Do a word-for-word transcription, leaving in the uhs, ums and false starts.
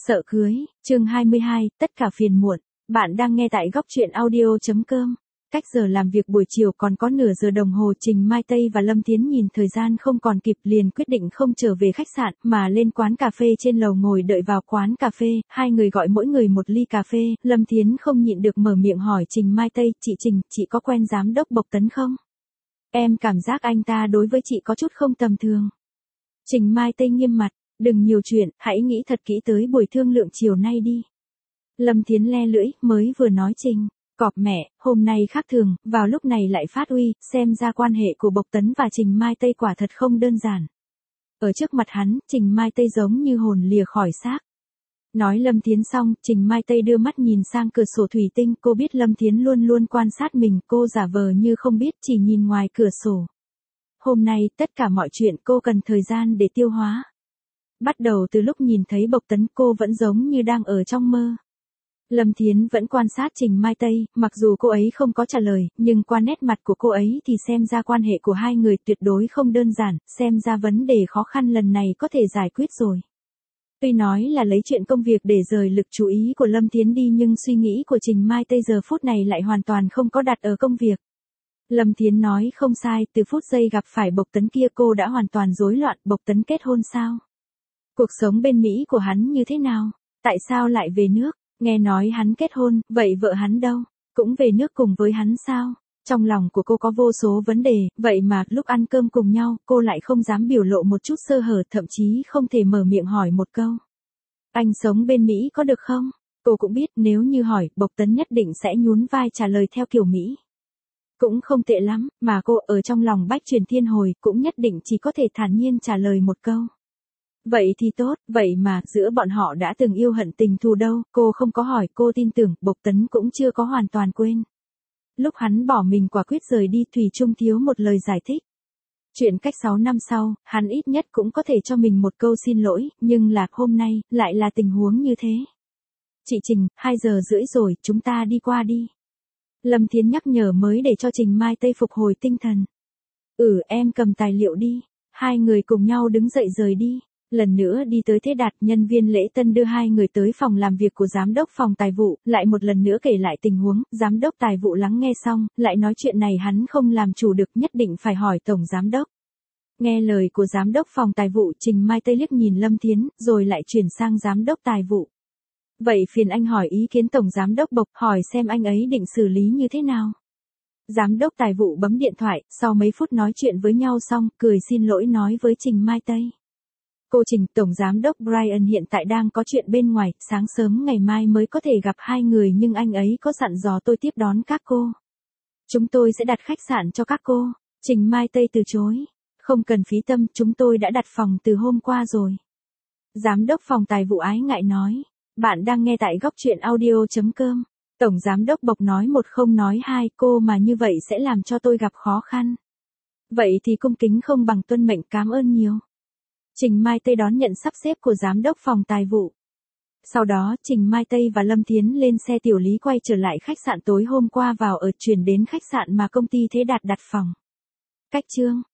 Sợ cưới, chương hai mươi hai, tất cả phiền muộn. Bạn đang nghe tại góc truyện audio chấm com. Cách giờ làm việc buổi chiều còn có nửa giờ đồng hồ, Trình Mai Tây và Lâm Thiến nhìn thời gian không còn kịp liền quyết định không trở về khách sạn mà lên quán cà phê trên lầu ngồi đợi vào quán cà phê, hai người gọi mỗi người một ly cà phê, Lâm Thiến không nhịn được mở miệng hỏi Trình Mai Tây, chị Trình, chị có quen giám đốc Bộc Tấn không? Em cảm giác anh ta đối với chị có chút không tầm thường. Trình Mai Tây nghiêm mặt. Đừng nhiều chuyện, hãy nghĩ thật kỹ tới buổi thương lượng chiều nay đi. Lâm Thiến le lưỡi, mới vừa nói Trình. Cọp mẹ, hôm nay khác thường, vào lúc này lại phát uy, xem ra quan hệ của Bộc Tấn và Trình Mai Tây quả thật không đơn giản. Ở trước mặt hắn, Trình Mai Tây giống như hồn lìa khỏi xác. Nói Lâm Thiến xong, Trình Mai Tây đưa mắt nhìn sang cửa sổ thủy tinh, cô biết Lâm Thiến luôn luôn quan sát mình, cô giả vờ như không biết, chỉ nhìn ngoài cửa sổ. Hôm nay, tất cả mọi chuyện cô cần thời gian để tiêu hóa. Bắt đầu từ lúc nhìn thấy Bộc Tấn cô vẫn giống như đang ở trong mơ. Lâm Thiến vẫn quan sát Trình Mai Tây, mặc dù cô ấy không có trả lời, nhưng qua nét mặt của cô ấy thì xem ra quan hệ của hai người tuyệt đối không đơn giản, xem ra vấn đề khó khăn lần này có thể giải quyết rồi. Tuy nói là lấy chuyện công việc để rời lực chú ý của Lâm Thiến đi nhưng suy nghĩ của Trình Mai Tây giờ phút này lại hoàn toàn không có đặt ở công việc. Lâm Thiến nói không sai, từ phút giây gặp phải Bộc Tấn kia cô đã hoàn toàn rối loạn. Bộc Tấn kết hôn sao? Cuộc sống bên Mỹ của hắn như thế nào? Tại sao lại về nước? Nghe nói hắn kết hôn, vậy vợ hắn đâu? Cũng về nước cùng với hắn sao? Trong lòng của cô có vô số vấn đề, vậy mà lúc ăn cơm cùng nhau, cô lại không dám biểu lộ một chút sơ hở, thậm chí không thể mở miệng hỏi một câu. Anh sống bên Mỹ có được không? Cô cũng biết nếu như hỏi, Bộc Tấn nhất định sẽ nhún vai trả lời theo kiểu Mỹ. Cũng không tệ lắm, mà cô ở trong lòng bách truyền thiên hồi, cũng nhất định chỉ có thể thản nhiên trả lời một câu. Vậy thì tốt, vậy mà, giữa bọn họ đã từng yêu hận tình thù đâu, cô không có hỏi, cô tin tưởng, Bộc Tấn cũng chưa có hoàn toàn quên. Lúc hắn bỏ mình quả quyết rời đi, thủy chung thiếu một lời giải thích. Chuyện cách sáu năm sau, hắn ít nhất cũng có thể cho mình một câu xin lỗi, nhưng là hôm nay, lại là tình huống như thế. Chị Trình, hai giờ rưỡi rồi, chúng ta đi qua đi. Lâm Thiến nhắc nhở mới để cho Trình Mai Tây phục hồi tinh thần. Ừ, em cầm tài liệu đi. Hai người cùng nhau đứng dậy rời đi. Lần nữa đi tới Thế Đạt, nhân viên lễ tân đưa hai người tới phòng làm việc của giám đốc phòng tài vụ, lại một lần nữa kể lại tình huống, giám đốc tài vụ lắng nghe xong, lại nói chuyện này hắn không làm chủ được, nhất định phải hỏi tổng giám đốc. Nghe lời của giám đốc phòng tài vụ, Trình Mai Tây liếc nhìn Lâm Thiến, rồi lại chuyển sang giám đốc tài vụ. Vậy phiền anh hỏi ý kiến tổng giám đốc Bộc, hỏi xem anh ấy định xử lý như thế nào. Giám đốc tài vụ bấm điện thoại, sau mấy phút nói chuyện với nhau xong, cười xin lỗi nói với Trình Mai Tây. Cô Trình, tổng giám đốc Brian hiện tại đang có chuyện bên ngoài, sáng sớm ngày mai mới có thể gặp hai người nhưng anh ấy có dặn dò tôi tiếp đón các cô. Chúng tôi sẽ đặt khách sạn cho các cô. Trình Mai Tây từ chối. Không cần phí tâm, chúng tôi đã đặt phòng từ hôm qua rồi. Giám đốc phòng tài vụ ái ngại nói. Bạn đang nghe tại góc truyện audio chấm com. Tổng giám đốc Bộc nói một không nói hai, cô mà như vậy sẽ làm cho tôi gặp khó khăn. Vậy thì cung kính không bằng tuân mệnh, cảm ơn nhiều. Trình Mai Tây đón nhận sắp xếp của giám đốc phòng tài vụ. Sau đó, Trình Mai Tây và Lâm Thiến lên xe tiểu lý quay trở lại khách sạn tối hôm qua vào ở, chuyển đến khách sạn mà công ty Thế Đạt đặt phòng. Cách chương